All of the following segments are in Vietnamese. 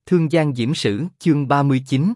Thương Giang Diễm Sử, chương 39.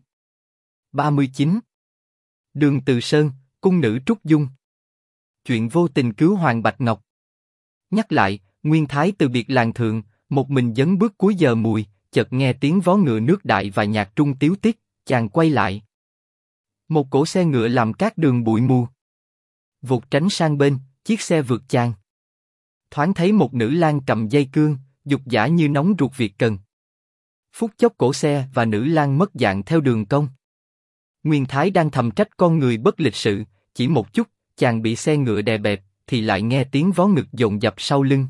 39. Đường Từ Sơn, cung nữ Trúc Dung. Chuyện vô tình cứu Hoàng Bạch Ngọc. Nhắc lại, Nguyên Thái từ biệt làng thượng, một mình dấn bước cuối giờ mùi, chợt nghe tiếng vó ngựa nước đại và nhạc trung tiếu tiết, chàng quay lại. Một cỗ xe ngựa làm cát đường bụi mù. Vụt tránh sang bên, chiếc xe vượt chàng. Thoáng thấy một nữ lang cầm dây cương, dục dã như nóng ruột việc cần. Phút chốc cổ xe và nữ lang mất dạng theo đường cong. Nguyên Thái đang thầm trách con người bất lịch sự, chỉ một chút, chàng bị xe ngựa đè bẹp, thì lại nghe tiếng vó ngực dồn dập sau lưng.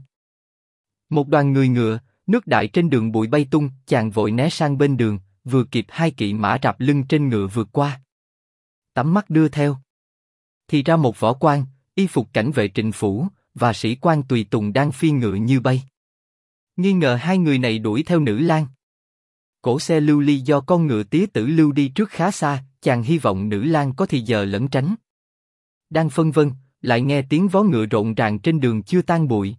Một đoàn người ngựa, nước đại trên đường bụi bay tung, chàng vội né sang bên đường, vừa kịp hai kỵ mã rạp lưng trên ngựa vượt qua. Tắm mắt đưa theo. Thì ra một võ quan, y phục cảnh vệ Trịnh phủ, và sĩ quan tùy tùng đang phi ngựa như bay. Nghi ngờ hai người này đuổi theo nữ lang. Cổ xe lưu ly do con ngựa tía tử lưu đi trước khá xa, chàng hy vọng nữ lang có thì giờ lẩn tránh. Đang phân vân, lại nghe tiếng vó ngựa rộn ràng trên đường chưa tan bụi.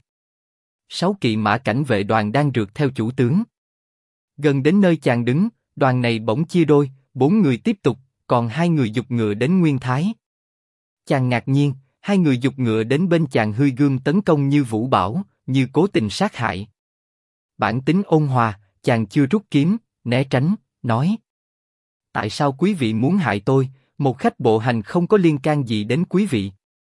6 kỵ mã cảnh vệ đoàn đang rượt theo chủ tướng. Gần đến nơi chàng đứng, đoàn này bỗng chia đôi, 4 người tiếp tục, còn 2 người giục ngựa đến Nguyên Thái. Chàng ngạc nhiên, 2 người giục ngựa đến bên chàng hươi gươm tấn công như vũ bão, như cố tình sát hại. Bản tính ôn hòa, chàng chưa rút kiếm, né tránh, nói: tại sao quý vị muốn hại tôi? Một khách bộ hành không có liên can gì đến quý vị.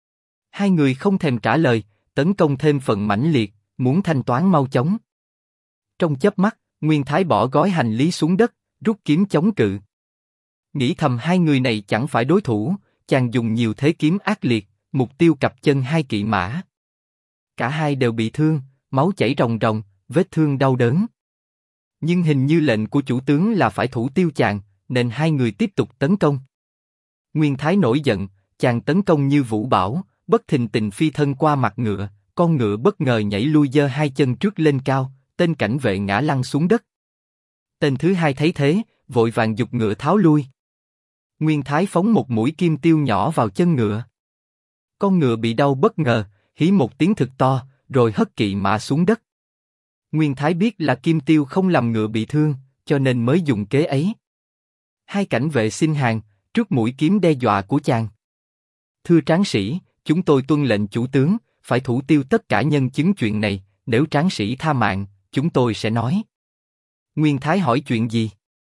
2 người không thèm trả lời, tấn công thêm phần mãnh liệt, muốn thanh toán mau chóng. Trong chớp mắt, Nguyên Thái bỏ gói hành lý xuống đất, rút kiếm chống cự. Nghĩ thầm 2 người này chẳng phải đối thủ, chàng dùng nhiều thế kiếm ác liệt, mục tiêu cặp chân 2 kỵ mã. Cả hai đều bị thương, máu chảy ròng ròng, vết thương đau đớn. Nhưng hình như lệnh của chủ tướng là phải thủ tiêu chàng, nên 2 người tiếp tục tấn công. Nguyên Thái nổi giận, chàng tấn công như vũ bão, bất thình lình phi thân qua mặt ngựa, con ngựa bất ngờ nhảy lui giơ 2 chân trước lên cao, tên cảnh vệ ngã lăn xuống đất. Tên thứ hai thấy thế, vội vàng giục ngựa tháo lui. Nguyên Thái phóng một mũi kim tiêu nhỏ vào chân ngựa. Con ngựa bị đau bất ngờ, hí một tiếng thực to, rồi hất kỵ mã xuống đất. Nguyên Thái biết là kim tiêu không làm ngựa bị thương, cho nên mới dùng kế ấy. 2 cảnh vệ xin hàng, trước mũi kiếm đe dọa của chàng. Thưa tráng sĩ, chúng tôi tuân lệnh chủ tướng, phải thủ tiêu tất cả nhân chứng chuyện này, nếu tráng sĩ tha mạng, chúng tôi sẽ nói. Nguyên Thái hỏi chuyện gì?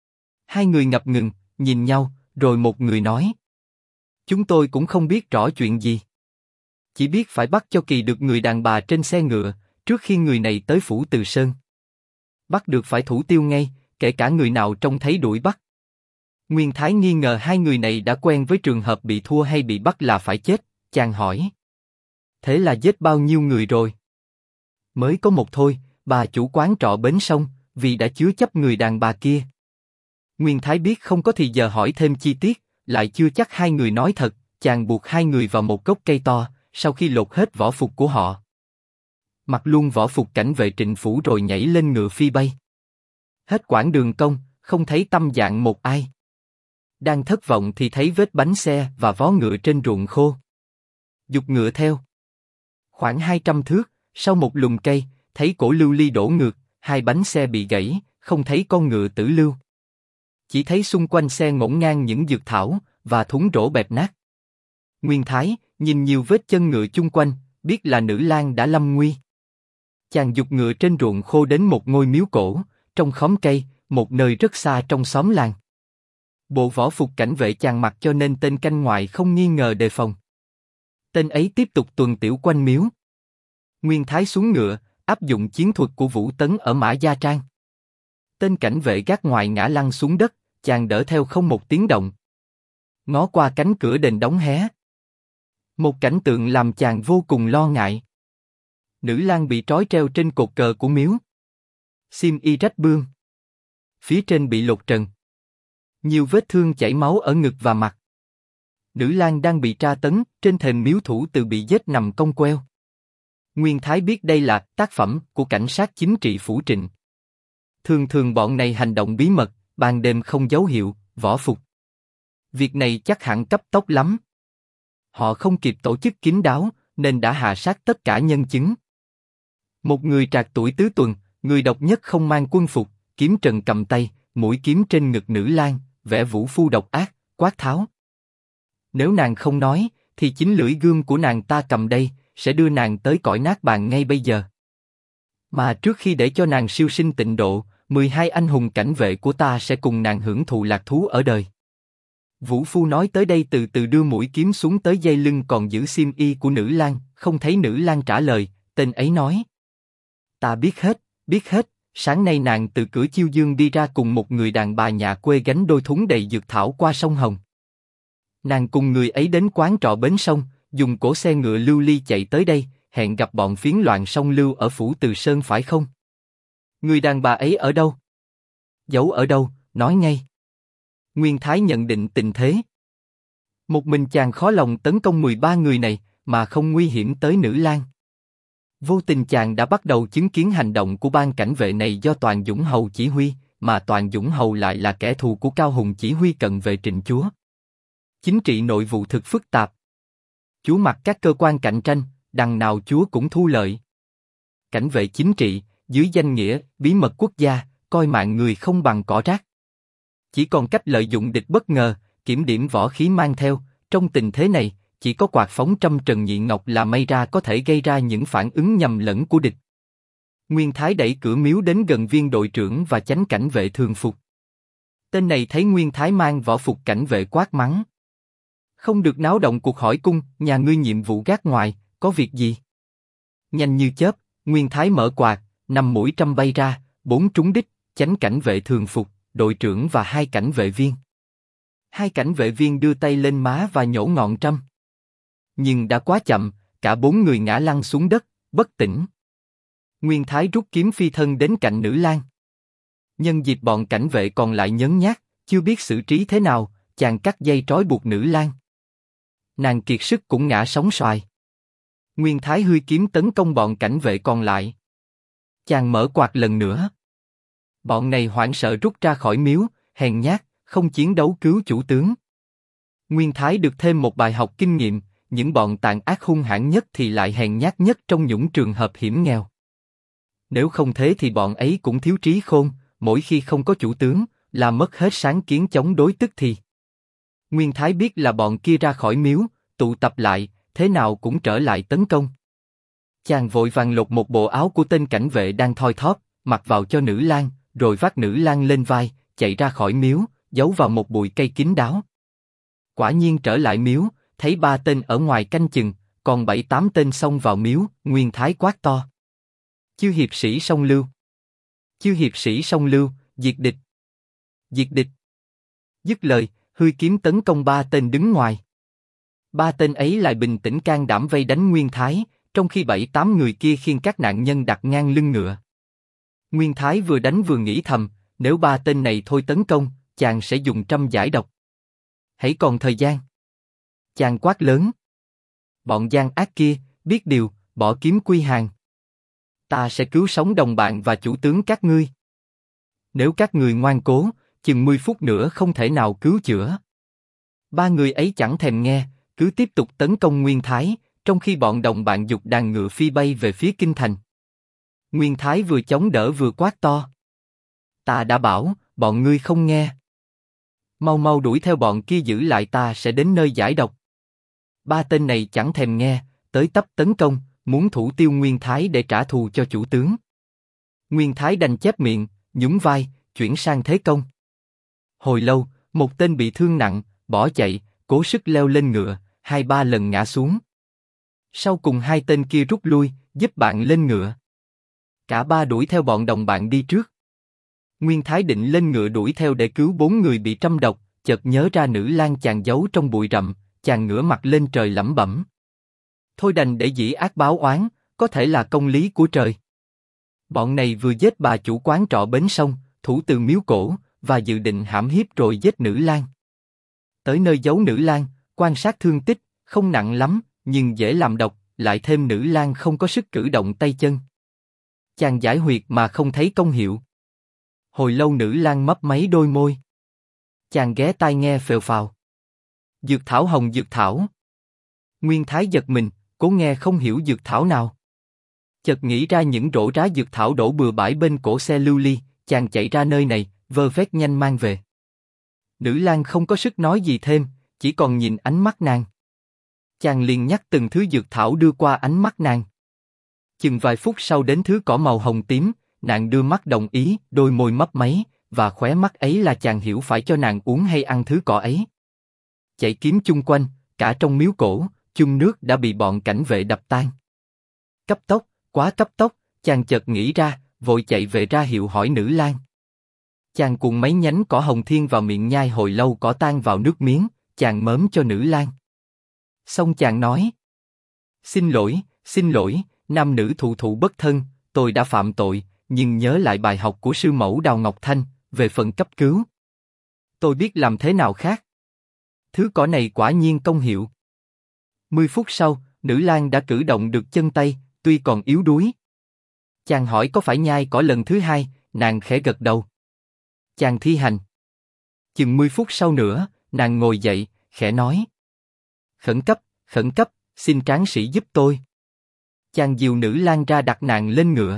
2 người ngập ngừng, nhìn nhau, rồi một người nói: chúng tôi cũng không biết rõ chuyện gì. Chỉ biết phải bắt cho kỳ được người đàn bà trên xe ngựa, trước khi người này tới phủ Từ Sơn. Bắt được phải thủ tiêu ngay, kể cả người nào trông thấy đuổi bắt. Nguyên Thái nghi ngờ 2 người này đã quen với trường hợp bị thua hay bị bắt là phải chết, chàng hỏi: thế là giết bao nhiêu người rồi? Mới có một thôi, bà chủ quán trọ bến sông, vì đã chứa chấp người đàn bà kia. Nguyên Thái biết không có thì giờ hỏi thêm chi tiết, lại chưa chắc 2 người nói thật, chàng buộc 2 người vào một gốc cây to, sau khi lột hết võ phục của họ. Mặc luôn võ phục cảnh vệ Trịnh phủ rồi nhảy lên ngựa phi bay. Hết quãng đường công, không thấy tâm dạng một ai. Đang thất vọng thì thấy vết bánh xe và vó ngựa trên ruộng khô. Giục ngựa theo. Khoảng 200 thước, sau một lùm cây, thấy cổ lưu ly đổ ngược, 2 bánh xe bị gãy, không thấy con ngựa tử lưu. Chỉ thấy xung quanh xe ngổn ngang những dược thảo, và thúng rổ bẹp nát. Nguyên Thái, nhìn nhiều vết chân ngựa chung quanh, biết là nữ lang đã lâm nguy. Chàng giục ngựa trên ruộng khô đến một ngôi miếu cổ, trong khóm cây, một nơi rất xa trong xóm làng. Bộ võ phục cảnh vệ chàng mặc cho nên tên canh ngoại không nghi ngờ đề phòng. Tên ấy tiếp tục tuần tiểu quanh miếu. Nguyên Thái xuống ngựa, áp dụng chiến thuật của Vũ Tấn ở Mã Gia Trang. Tên cảnh vệ gác ngoài ngã lăn xuống đất, chàng đỡ theo không một tiếng động. Ngó qua cánh cửa đền đóng hé. Một cảnh tượng làm chàng vô cùng lo ngại. Nữ lang bị trói treo trên cột cờ của miếu. Xiêm y rách bươm. Phía trên bị lột trần. Nhiều vết thương chảy máu ở ngực và mặt. Nữ lang đang bị tra tấn, trên thềm miếu thủ từ bị giết nằm cong queo. Nguyên Thái biết đây là tác phẩm của cảnh sát chính trị phủ Trịnh. Thường thường bọn này hành động bí mật, ban đêm không dấu hiệu, võ phục. Việc này chắc hẳn cấp tốc lắm. Họ không kịp tổ chức kín đáo, nên đã hạ sát tất cả nhân chứng. Một người trạc tuổi tứ tuần, người độc nhất không mang quân phục, kiếm trần cầm tay, mũi kiếm trên ngực nữ lang, vẻ vũ phu độc ác, quát tháo. Nếu nàng không nói, thì chính lưỡi gươm của nàng ta cầm đây, sẽ đưa nàng tới cõi nát bàn ngay bây giờ. Mà trước khi để cho nàng siêu sinh tịnh độ, 12 anh hùng cảnh vệ của ta sẽ cùng nàng hưởng thụ lạc thú ở đời. Vũ phu nói tới đây từ từ đưa mũi kiếm xuống tới dây lưng còn giữ xiêm y của nữ lang, không thấy nữ lang trả lời, tên ấy nói. Ta biết hết, sáng nay nàng từ cửa Chiêu Dương đi ra cùng một người đàn bà nhà quê gánh đôi thúng đầy dược thảo qua sông Hồng. Nàng cùng người ấy đến quán trọ bến sông, dùng cỗ xe ngựa lưu ly chạy tới đây, hẹn gặp bọn phiến loạn sông Lưu ở phủ Từ Sơn phải không? Người đàn bà ấy ở đâu? Giấu ở đâu, nói ngay. Nguyên Thái nhận định tình thế. Một mình chàng khó lòng tấn công 13 người này, mà không nguy hiểm tới nữ lang. Vô tình chàng đã bắt đầu chứng kiến hành động của ban cảnh vệ này do Toàn Dũng Hầu chỉ huy, mà Toàn Dũng Hầu lại là kẻ thù của Cao Hùng chỉ huy cận vệ Trịnh Chúa. Chính trị nội vụ thực phức tạp. Chúa mặc các cơ quan cạnh tranh, đằng nào Chúa cũng thu lợi. Cảnh vệ chính trị, dưới danh nghĩa bí mật quốc gia, coi mạng người không bằng cỏ rác. Chỉ còn cách lợi dụng địch bất ngờ, kiểm điểm võ khí mang theo. Trong tình thế này, chỉ có quạt phóng trăm trần nhị ngọc là may ra có thể gây ra những phản ứng nhầm lẫn của địch. Nguyên Thái đẩy cửa miếu đến gần viên đội trưởng và chánh cảnh vệ thường phục. Tên này thấy Nguyên Thái mang võ phục cảnh vệ quát mắng. Không được náo động cuộc hỏi cung, nhà ngươi nhiệm vụ gác ngoài, có việc gì? Nhanh như chớp, Nguyên Thái mở quạt, 5 mũi trăm bay ra, 4 trúng đích, chánh cảnh vệ thường phục, đội trưởng và 2 cảnh vệ viên. 2 cảnh vệ viên đưa tay lên má và nhổ ngọn trăm. Nhưng đã quá chậm, cả 4 người ngã lăn xuống đất, bất tỉnh. Nguyên Thái rút kiếm phi thân đến cạnh nữ lang. Nhân dịp bọn cảnh vệ còn lại nhấn nhác, chưa biết xử trí thế nào, chàng cắt dây trói buộc nữ lang. Nàng kiệt sức cũng ngã sóng xoài. Nguyên Thái hươi kiếm tấn công bọn cảnh vệ còn lại. Chàng mở quạt lần nữa. Bọn này hoảng sợ rút ra khỏi miếu, hèn nhát, không chiến đấu cứu chủ tướng. Nguyên Thái được thêm một bài học kinh nghiệm, những bọn tàn ác hung hãn nhất thì lại hèn nhát nhất trong những trường hợp hiểm nghèo. Nếu không thế thì bọn ấy cũng thiếu trí khôn, mỗi khi không có chủ tướng, là mất hết sáng kiến chống đối tức thì. Nguyên Thái biết là bọn kia ra khỏi miếu, tụ tập lại, thế nào cũng trở lại tấn công. Chàng vội vàng lột một bộ áo của tên cảnh vệ đang thoi thóp, mặc vào cho nữ lang, rồi vác nữ lang lên vai, chạy ra khỏi miếu, giấu vào một bụi cây kín đáo. Quả nhiên trở lại miếu, thấy 3 tên ở ngoài canh chừng, còn 7-8 tên xông vào miếu. Nguyên Thái quát to. Chư hiệp sĩ sông Lưu. Chư hiệp sĩ sông Lưu, diệt địch. Diệt địch. Dứt lời, hươi kiếm tấn công 3 tên đứng ngoài. 3 tên ấy lại bình tĩnh can đảm vây đánh Nguyên Thái, trong khi 7-8 người kia khiêng các nạn nhân đặt ngang lưng ngựa. Nguyên Thái vừa đánh vừa nghĩ thầm, nếu 3 tên này thôi tấn công, chàng sẽ dùng trăm giải độc. Hãy còn thời gian. Chàng quát lớn. Bọn gian ác kia, biết điều, bỏ kiếm quy hàng. Ta sẽ cứu sống đồng bạn và chủ tướng các ngươi. Nếu các người ngoan cố, chừng 10 phút nữa không thể nào cứu chữa. 3 người ấy chẳng thèm nghe, cứ tiếp tục tấn công Nguyên Thái, trong khi bọn đồng bạn giục đàn ngựa phi bay về phía kinh thành. Nguyên Thái vừa chống đỡ vừa quát to. Ta đã bảo, bọn ngươi không nghe. Mau mau đuổi theo bọn kia giữ lại ta sẽ đến nơi giải độc. 3 tên này chẳng thèm nghe, tới tấp tấn công, muốn thủ tiêu Nguyên Thái để trả thù cho chủ tướng. Nguyên Thái đành chép miệng, nhún vai, chuyển sang thế công. Hồi lâu, một tên bị thương nặng, bỏ chạy, cố sức leo lên ngựa, 2-3 lần ngã xuống. Sau cùng 2 tên kia rút lui, giúp bạn lên ngựa. Cả 3 đuổi theo bọn đồng bạn đi trước. Nguyên Thái định lên ngựa đuổi theo để cứu 4 người bị trăm độc, chợt nhớ ra nữ lang chàng giấu trong bụi rậm, chàng ngửa mặt lên trời lẩm bẩm. Thôi đành để dĩ ác báo oán, có thể là công lý của trời. Bọn này vừa giết bà chủ quán trọ bến sông, thủ từ miếu cổ, và dự định hãm hiếp rồi giết nữ lang. Tới nơi giấu nữ lang, quan sát thương tích, không nặng lắm, nhưng dễ làm độc, lại thêm nữ lang không có sức cử động tay chân. Chàng giải huyệt mà không thấy công hiệu. Hồi lâu nữ lang mấp máy đôi môi. Chàng ghé tai nghe phèo phào. Dược thảo hồng dược thảo. Nguyên Thái giật mình, cố nghe không hiểu dược thảo nào. Chợt nghĩ ra những rổ rá dược thảo đổ bừa bãi bên cổ xe lưu ly, chàng chạy ra nơi này, vơ vét nhanh mang về. Nữ lang không có sức nói gì thêm, chỉ còn nhìn ánh mắt nàng. Chàng liền nhắc từng thứ dược thảo đưa qua ánh mắt nàng. Chừng vài phút sau đến thứ cỏ màu hồng tím, nàng đưa mắt đồng ý, đôi môi mấp máy, và khóe mắt ấy là chàng hiểu phải cho nàng uống hay ăn thứ cỏ ấy. Chạy kiếm chung quanh, cả trong miếu cổ, chung nước đã bị bọn cảnh vệ đập tan. Cấp tốc, quá cấp tốc, chàng chợt nghĩ ra, vội chạy về ra hiệu hỏi nữ lang. Chàng cuộn mấy nhánh cỏ hồng thiên vào miệng nhai hồi lâu cỏ tan vào nước miếng, chàng mớm cho nữ lang. Xong chàng nói: xin lỗi, nam nữ thụ thụ bất thân, tôi đã phạm tội, nhưng nhớ lại bài học của sư mẫu Đào Ngọc Thanh, về phần cấp cứu. Tôi biết làm thế nào khác. Thứ cỏ này quả nhiên công hiệu. 10 phút sau, nữ lang đã cử động được chân tay, tuy còn yếu đuối. Chàng hỏi có phải nhai cỏ lần thứ hai, nàng khẽ gật đầu. Chàng thi hành. Chừng 10 phút sau nữa, nàng ngồi dậy, khẽ nói: khẩn cấp, xin tráng sĩ giúp tôi. Chàng dìu nữ lang ra đặt nàng lên ngựa.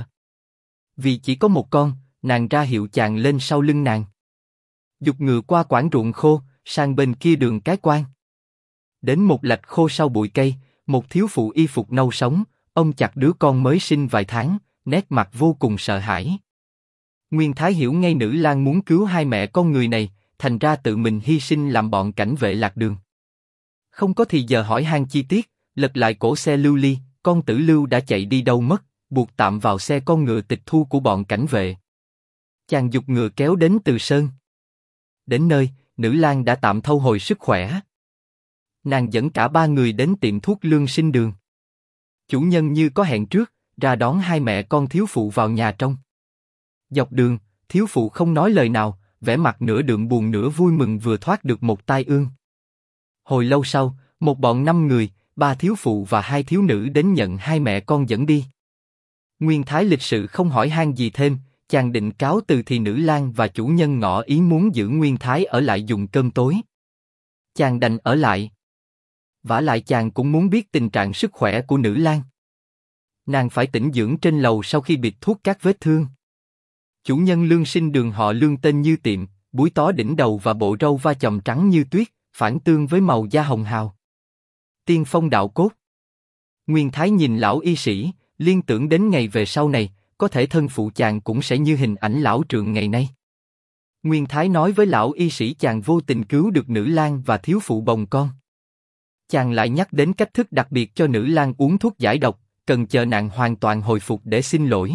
Vì chỉ có một con, nàng ra hiệu chàng lên sau lưng nàng. Giục ngựa qua quãng ruộng khô, sang bên kia đường cái quan. Đến một lạch khô sau bụi cây, một thiếu phụ y phục nâu sống, ôm chặt đứa con mới sinh vài tháng, nét mặt vô cùng sợ hãi. Nguyên Thái hiểu ngay nữ lang muốn cứu hai mẹ con người này, thành ra tự mình hy sinh làm bọn cảnh vệ lạc đường. Không có thì giờ hỏi han chi tiết, lật lại cổ xe lưu ly, con Tử Lưu đã chạy đi đâu mất, buộc tạm vào xe con ngựa tịch thu của bọn cảnh vệ. Chàng giục ngựa kéo đến Từ Sơn. Đến nơi, nữ lang đã tạm thâu hồi sức khỏe. Nàng dẫn cả ba người đến tiệm thuốc Lương Sinh Đường. Chủ nhân như có hẹn trước, ra đón hai mẹ con thiếu phụ vào nhà trong. Dọc đường, thiếu phụ không nói lời nào, vẻ mặt nửa đượm buồn nửa vui mừng vừa thoát được một tai ương. Hồi lâu sau, một bọn 5 người, 3 thiếu phụ và 2 thiếu nữ đến nhận hai mẹ con dẫn đi. Nguyên Thái lịch sự không hỏi han gì thêm, chàng định cáo từ thì nữ lang và chủ nhân ngỏ ý muốn giữ Nguyên Thái ở lại dùng cơm tối. Chàng đành ở lại. Vả lại chàng cũng muốn biết tình trạng sức khỏe của nữ lang. Nàng phải tĩnh dưỡng trên lầu sau khi bịt thuốc các vết thương. Chủ nhân Lương Sinh Đường họ Lương tên như tiệm, búi tó đỉnh đầu và bộ râu va chòm trắng như tuyết, phản tương với màu da hồng hào. Tiên phong đạo cốt. Nguyên Thái nhìn lão y sĩ, liên tưởng đến ngày về sau này, có thể thân phụ chàng cũng sẽ như hình ảnh lão trượng ngày nay. Nguyên Thái nói với lão y sĩ chàng vô tình cứu được nữ lang và thiếu phụ bồng con. Chàng lại nhắc đến cách thức đặc biệt cho nữ lang uống thuốc giải độc, cần chờ nàng hoàn toàn hồi phục để xin lỗi.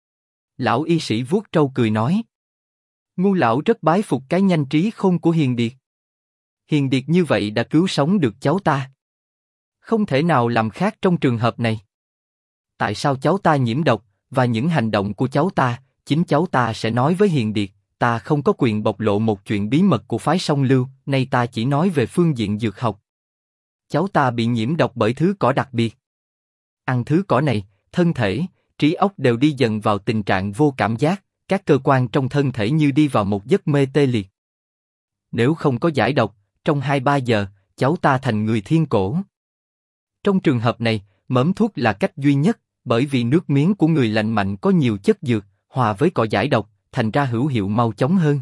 Lão y sĩ vuốt trâu cười nói: Ngu lão rất bái phục cái nhanh trí khôn của Hiền Điệt. Hiền Điệt như vậy đã cứu sống được cháu ta. Không thể nào làm khác trong trường hợp này. Tại sao cháu ta nhiễm độc, và những hành động của cháu ta, chính cháu ta sẽ nói với Hiền Điệt, ta không có quyền bộc lộ một chuyện bí mật của phái Song Lưu, nay ta chỉ nói về phương diện dược học. Cháu ta bị nhiễm độc bởi thứ cỏ đặc biệt. Ăn thứ cỏ này, thân thể, trí óc đều đi dần vào tình trạng vô cảm giác, các cơ quan trong thân thể như đi vào một giấc mê tê liệt. Nếu không có giải độc, trong 2-3 giờ, cháu ta thành người thiên cổ. Trong trường hợp này, mớm thuốc là cách duy nhất, bởi vì nước miếng của người lành mạnh có nhiều chất dược, hòa với cỏ giải độc, thành ra hữu hiệu mau chóng hơn.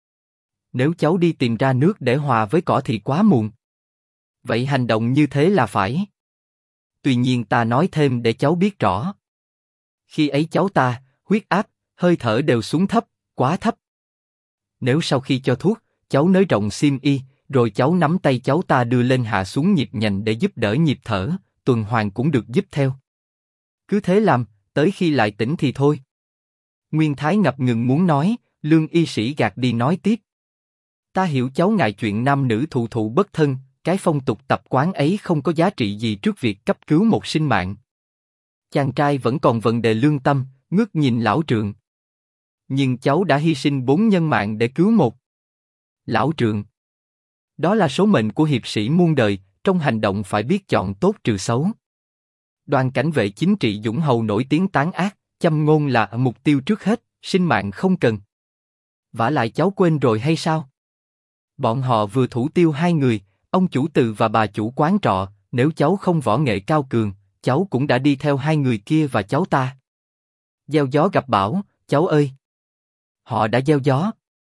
Nếu cháu đi tìm ra nước để hòa với cỏ thì quá muộn. Vậy hành động như thế là phải. Tuy nhiên ta nói thêm để cháu biết rõ. Khi ấy cháu ta, huyết áp, hơi thở đều xuống thấp, quá thấp. Nếu sau khi cho thuốc, cháu nới rộng xiêm y, rồi cháu nắm tay cháu ta đưa lên hạ xuống nhịp nhành để giúp đỡ nhịp thở, tuần hoàn cũng được giúp theo. Cứ thế làm, tới khi lại tỉnh thì thôi. Nguyên Thái ngập ngừng muốn nói, Lương y sĩ gạt đi nói tiếp. Ta hiểu cháu ngại chuyện nam nữ thụ thụ bất thân, cái phong tục tập quán ấy không có giá trị gì trước việc cấp cứu một sinh mạng. Chàng trai vẫn còn vấn đề lương tâm, ngước nhìn lão trượng. Nhưng cháu đã hy sinh 4 nhân mạng để cứu một. Lão trượng. Đó là số mệnh của hiệp sĩ muôn đời, trong hành động phải biết chọn tốt trừ xấu. Đoàn cảnh vệ chính trị Dũng Hầu nổi tiếng tán ác, châm ngôn là mục tiêu trước hết, sinh mạng không cần. Vả lại cháu quên rồi hay sao? Bọn họ vừa thủ tiêu 2 người, ông chủ Từ và bà chủ quán trọ, nếu cháu không võ nghệ cao cường, cháu cũng đã đi theo 2 người kia và cháu ta. Gieo gió gặp bão, cháu ơi. Họ đã gieo gió.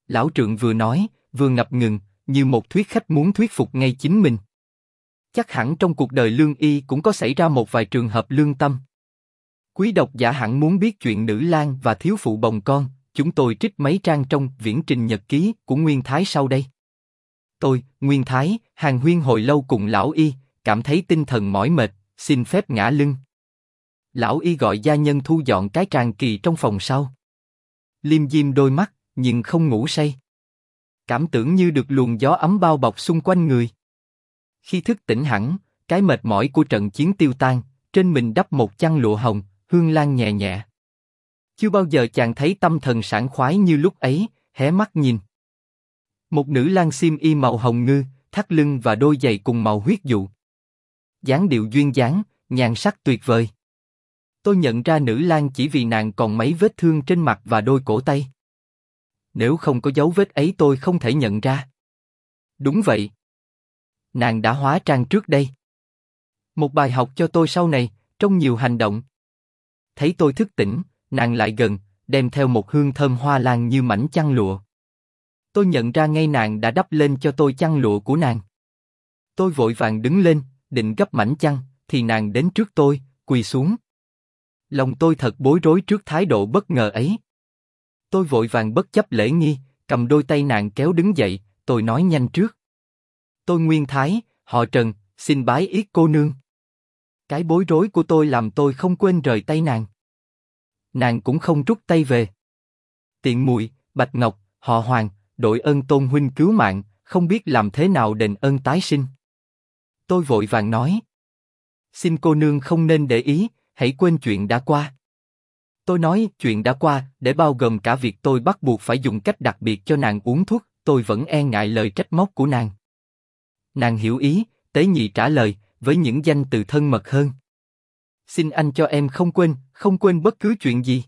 Lão trượng vừa nói, vừa ngập ngừng, như một thuyết khách muốn thuyết phục ngay chính mình. Chắc hẳn trong cuộc đời Lương Y cũng có xảy ra một vài trường hợp lương tâm. Quý độc giả hẳn muốn biết chuyện Nữ Lang và thiếu phụ bồng con, chúng tôi trích mấy trang trong viễn trình nhật ký của Nguyên Thái sau đây. Tôi, Nguyên Thái, hàn huyên hồi lâu cùng lão Y, cảm thấy tinh thần mỏi mệt, xin phép ngả lưng. Lão Y gọi gia nhân thu dọn cái tràn kỳ trong phòng sau. Liêm diêm đôi mắt, nhưng không ngủ say. Cảm tưởng như được luồng gió ấm bao bọc xung quanh người. Khi thức tỉnh hẳn, cái mệt mỏi của trận chiến tiêu tan, trên mình đắp một chăn lụa hồng, hương lan nhẹ nhẹ. Chưa bao giờ chàng thấy tâm thần sảng khoái như lúc ấy, hé mắt nhìn. Một nữ lang xiêm y màu hồng ngư, thắt lưng và đôi giày cùng màu huyết dụ. Dáng điệu duyên dáng, nhan sắc tuyệt vời. Tôi nhận ra nữ lang chỉ vì nàng còn mấy vết thương trên mặt và đôi cổ tay. Nếu không có dấu vết ấy tôi không thể nhận ra. Đúng vậy. Nàng đã hóa trang trước đây. Một bài học cho tôi sau này, trong nhiều hành động. Thấy tôi thức tỉnh, nàng lại gần, đem theo một hương thơm hoa lan như mảnh chăn lụa. Tôi nhận ra ngay nàng đã đắp lên cho tôi chăn lụa của nàng. Tôi vội vàng đứng lên, định gấp mảnh chăn, thì nàng đến trước tôi, quỳ xuống. Lòng tôi thật bối rối trước thái độ bất ngờ ấy. Tôi vội vàng bất chấp lễ nghi, cầm đôi tay nàng kéo đứng dậy, tôi nói nhanh trước. Tôi Nguyên Thái, họ Trần, xin bái yết cô nương. Cái bối rối của tôi làm tôi không quên rời tay nàng. Nàng cũng không rút tay về. Tiện muội, Bạch Ngọc, họ Hoàng, đội ơn tôn huynh cứu mạng, không biết làm thế nào đền ơn tái sinh. Tôi vội vàng nói. Xin cô nương không nên để ý, hãy quên chuyện đã qua. Tôi nói chuyện đã qua để bao gồm cả việc tôi bắt buộc phải dùng cách đặc biệt cho nàng uống thuốc, tôi vẫn e ngại lời trách móc của nàng. Nàng hiểu ý, tế nhị trả lời, với những danh từ thân mật hơn. Xin anh cho em không quên bất cứ chuyện gì.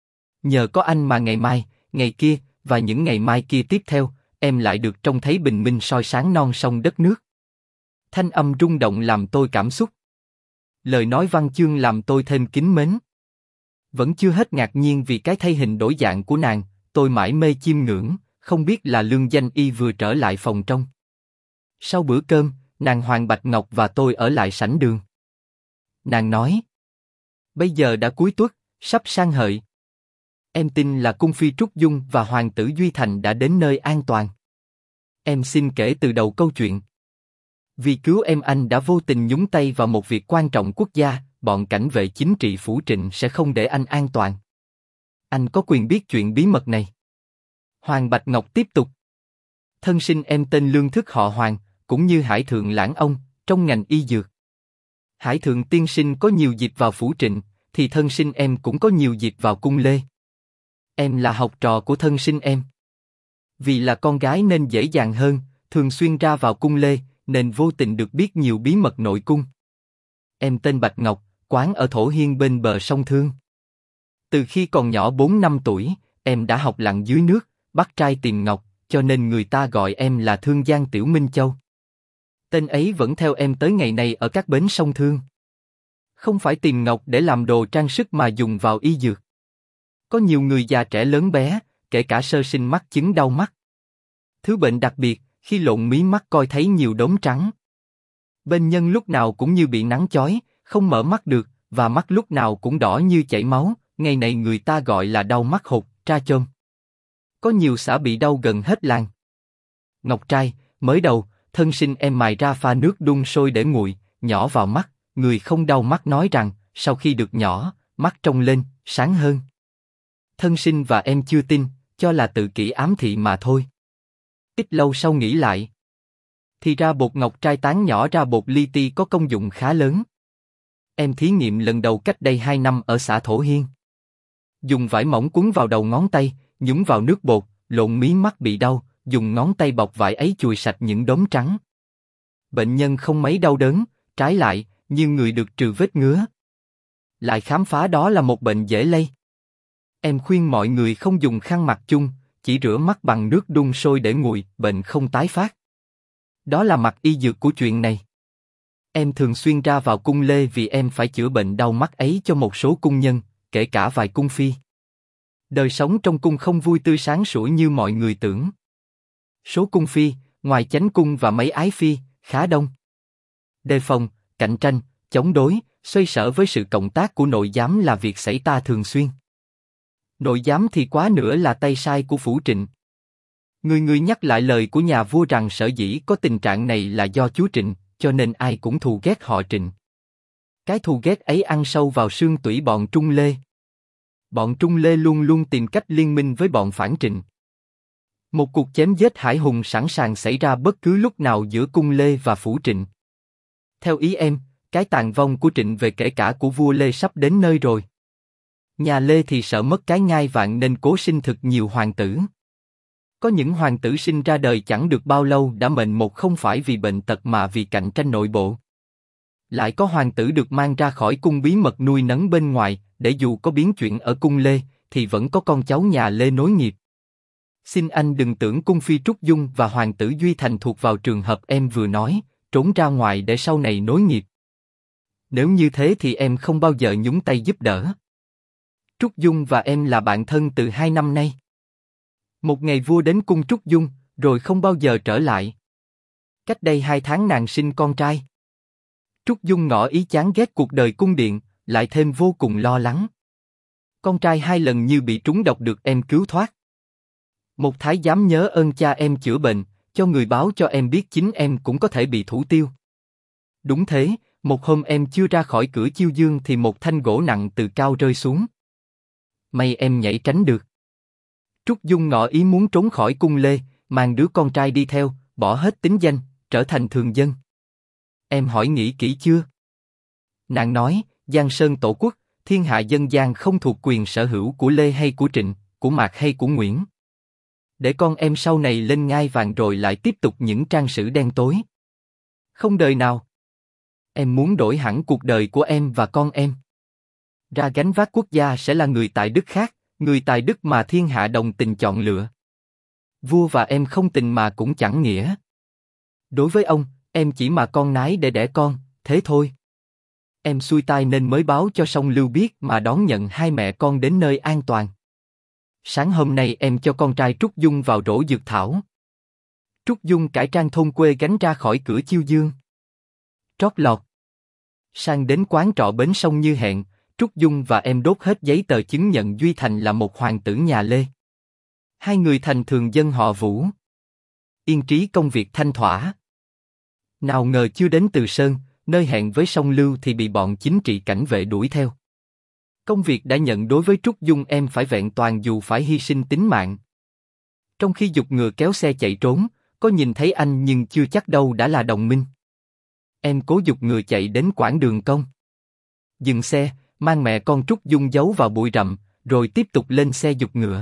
Nhờ có anh mà ngày mai, ngày kia, và những ngày mai kia tiếp theo, em lại được trông thấy bình minh soi sáng non sông đất nước. Thanh âm rung động làm tôi cảm xúc. Lời nói văn chương làm tôi thêm kính mến. Vẫn chưa hết ngạc nhiên vì cái thay hình đổi dạng của nàng, tôi mải mê chiêm ngưỡng, không biết là Lương Danh Y vừa trở lại phòng trong. Sau bữa cơm, nàng Hoàng Bạch Ngọc và tôi ở lại sảnh đường. Nàng nói, bây giờ đã cuối tuất, sắp sang hợi. Em tin là cung phi Trúc Dung và hoàng tử Duy Thành đã đến nơi an toàn. Em xin kể từ đầu câu chuyện. Vì cứu em anh đã vô tình nhúng tay vào một việc quan trọng quốc gia, bọn cảnh vệ chính trị phủ Trịnh sẽ không để anh an toàn. Anh có quyền biết chuyện bí mật này. Hoàng Bạch Ngọc tiếp tục. Thân sinh em tên Lương Thức họ Hoàng, cũng như Hải Thượng Lãng Ông, trong ngành y dược. Hải Thượng tiên sinh có nhiều dịp vào phủ Trịnh, thì thân sinh em cũng có nhiều dịp vào cung Lê. Em là học trò của thân sinh em. Vì là con gái nên dễ dàng hơn, thường xuyên ra vào cung Lê, nên vô tình được biết nhiều bí mật nội cung. Em tên Bạch Ngọc, quán ở Thổ Hiên bên bờ sông Thương. Từ khi còn nhỏ 4 năm tuổi, em đã học lặn dưới nước, bắt trai tìm ngọc, cho nên người ta gọi em là Thương Giang Tiểu Minh Châu. Tên ấy vẫn theo em tới ngày nay ở các bến sông Thương. Không phải tìm ngọc để làm đồ trang sức mà dùng vào y dược. Có nhiều người già trẻ lớn bé, kể cả sơ sinh mắc chứng đau mắt. Thứ bệnh đặc biệt, khi lộn mí mắt coi thấy nhiều đốm trắng. Bên nhân lúc nào cũng như bị nắng chói, không mở mắt được, và mắt lúc nào cũng đỏ như chảy máu, ngày này người ta gọi là đau mắt hột, tra chôm. Có nhiều xã bị đau gần hết làng. Ngọc trai, mới đầu, thân sinh em mài ra pha nước đun sôi để nguội, nhỏ vào mắt, người không đau mắt nói rằng, sau khi được nhỏ, mắt trông lên, sáng hơn. Thân sinh và em chưa tin, cho là tự kỷ ám thị mà thôi. Ít lâu sau nghĩ lại, thì ra bột ngọc trai tán nhỏ ra bột li ti có công dụng khá lớn. Em thí nghiệm lần đầu cách đây 2 năm ở xã Thổ Hiên. Dùng vải mỏng quấn vào đầu ngón tay, nhúng vào nước bột, lộn mí mắt bị đau, dùng ngón tay bọc vải ấy chùi sạch những đốm trắng. Bệnh nhân không mấy đau đớn, trái lại, như người được trừ vết ngứa. Lại khám phá đó là một bệnh dễ lây. Em khuyên mọi người không dùng khăn mặt chung, chỉ rửa mắt bằng nước đun sôi để nguội, bệnh không tái phát. Đó là mặt y dược của chuyện này. Em thường xuyên ra vào cung Lê vì em phải chữa bệnh đau mắt ấy cho một số cung nhân, kể cả vài cung phi. Đời sống trong cung không vui tươi sáng sủa như mọi người tưởng. Số cung phi, ngoài chánh cung và mấy ái phi, khá đông. Đề phòng, cạnh tranh, chống đối, xoay sở với sự cộng tác của nội giám là việc xảy ra thường xuyên. Nội giám thì quá nữa là tay sai của phủ Trịnh. Người người nhắc lại lời của nhà vua rằng sở dĩ có tình trạng này là do chúa Trịnh, cho nên ai cũng thù ghét họ Trịnh. Cái thù ghét ấy ăn sâu vào xương tủy bọn Trung Lê. Bọn Trung Lê luôn luôn tìm cách liên minh với bọn phản Trịnh. Một cuộc chém giết hải hùng sẵn sàng xảy ra bất cứ lúc nào giữa cung Lê và phủ Trịnh. Theo ý em, cái tàn vong của Trịnh về kể cả của vua Lê sắp đến nơi rồi. Nhà Lê thì sợ mất cái ngai vàng nên cố sinh thực nhiều hoàng tử. Có những hoàng tử sinh ra đời chẳng được bao lâu đã mệnh một không phải vì bệnh tật mà vì cạnh tranh nội bộ. Lại có hoàng tử được mang ra khỏi cung bí mật nuôi nấng bên ngoài, để dù có biến chuyện ở cung Lê, thì vẫn có con cháu nhà Lê nối nghiệp. Xin anh đừng tưởng cung phi Trúc Dung và hoàng tử Duy Thành thuộc vào trường hợp em vừa nói, trốn ra ngoài để sau này nối nghiệp. Nếu như thế thì em không bao giờ nhúng tay giúp đỡ. Trúc Dung và em là bạn thân từ 2 năm nay. Một ngày vua đến cung Trúc Dung, rồi không bao giờ trở lại. Cách đây 2 tháng nàng sinh con trai. Trúc Dung ngỏ ý chán ghét cuộc đời cung điện, lại thêm vô cùng lo lắng. Con trai 2 lần như bị trúng độc được em cứu thoát. Một thái giám nhớ ơn cha em chữa bệnh, cho người báo cho em biết chính em cũng có thể bị thủ tiêu. Đúng thế, một hôm em chưa ra khỏi cửa chiêu dương thì một thanh gỗ nặng từ cao rơi xuống. May em nhảy tránh được. Trúc Dung ngỏ ý muốn trốn khỏi cung Lê, mang đứa con trai đi theo, bỏ hết tính danh, trở thành thường dân. Em hỏi nghĩ kỹ chưa? Nàng nói, Giang Sơn tổ quốc, thiên hạ dân gian không thuộc quyền sở hữu của Lê hay của Trịnh, của Mạc hay của Nguyễn. Để con em sau này lên ngai vàng rồi lại tiếp tục những trang sử đen tối. Không đời nào. Em muốn đổi hẳn cuộc đời của em và con em. Ra gánh vác quốc gia sẽ là người tài đức khác, người tài đức mà thiên hạ đồng tình chọn lựa. Vua và em không tình mà cũng chẳng nghĩa. Đối với ông, em chỉ mà con nái để đẻ con, thế thôi. Em xuôi tai nên mới báo cho song Lưu biết mà đón nhận 2 mẹ con đến nơi an toàn. Sáng hôm nay em cho con trai Trúc Dung vào rổ dược thảo. Trúc Dung cải trang thôn quê gánh ra khỏi cửa chiêu dương. Trót lọt. Sang đến quán trọ bến sông như hẹn, Trúc Dung và em đốt hết giấy tờ chứng nhận Duy Thành là một hoàng tử nhà Lê. 2 người thành thường dân họ Vũ. Yên trí công việc thanh thỏa. Nào ngờ chưa đến Từ Sơn, nơi hẹn với sông Lưu thì bị bọn chính trị cảnh vệ đuổi theo. Công việc đã nhận đối với Trúc Dung em phải vẹn toàn dù phải hy sinh tính mạng. Trong khi giục ngựa kéo xe chạy trốn, có nhìn thấy anh nhưng chưa chắc đâu đã là đồng minh. Em cố giục ngựa chạy đến quãng đường công. Dừng xe, mang mẹ con Trúc Dung giấu vào bụi rậm, rồi tiếp tục lên xe giục ngựa.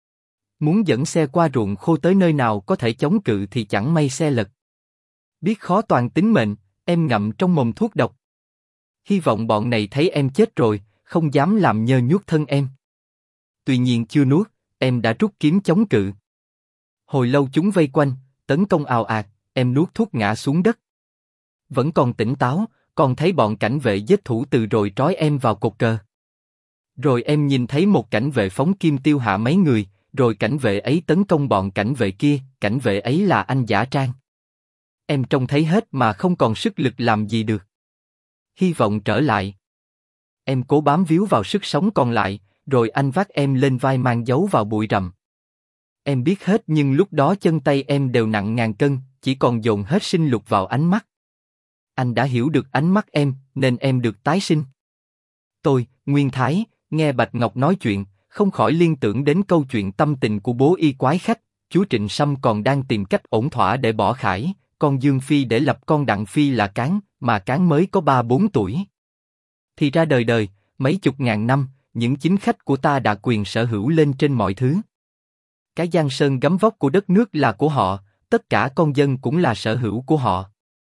Muốn dẫn xe qua ruộng khô tới nơi nào có thể chống cự thì chẳng may xe lật. Biết khó toàn tính mệnh, em ngậm trong mồm thuốc độc. Hy vọng bọn này thấy em chết rồi, không dám làm nhơ nhuốc thân em. Tuy nhiên chưa nuốt, em đã rút kiếm chống cự. Hồi lâu chúng vây quanh, tấn công ào ạt, em nuốt thuốc ngã xuống đất. Vẫn còn tỉnh táo, còn thấy bọn cảnh vệ giết thủ từ rồi trói em vào cột cờ. Rồi em nhìn thấy một cảnh vệ phóng kim tiêu hạ mấy người, rồi cảnh vệ ấy tấn công bọn cảnh vệ kia, cảnh vệ ấy là anh Giả Trang. Em trông thấy hết mà không còn sức lực làm gì được. Hy vọng trở lại. Em cố bám víu vào sức sống còn lại, rồi anh vác em lên vai mang giấu vào bụi rậm. Em biết hết nhưng lúc đó chân tay em đều nặng ngàn cân, chỉ còn dồn hết sinh lực vào ánh mắt. Anh đã hiểu được ánh mắt em, nên em được tái sinh. Tôi, Nguyên Thái, nghe Bạch Ngọc nói chuyện, không khỏi liên tưởng đến câu chuyện tâm tình của bố y quái khách. Chúa Trịnh Sâm còn đang tìm cách ổn thỏa để bỏ Khải, con Dương Phi để lập con Đặng Phi là Cán, mà Cán mới có 3-4 tuổi. Thì ra đời đời, mấy chục ngàn năm, những chính khách của ta đã quyền sở hữu lên trên mọi thứ. Cái giang sơn gấm vóc của đất nước là của họ, tất cả con dân cũng là sở hữu của họ.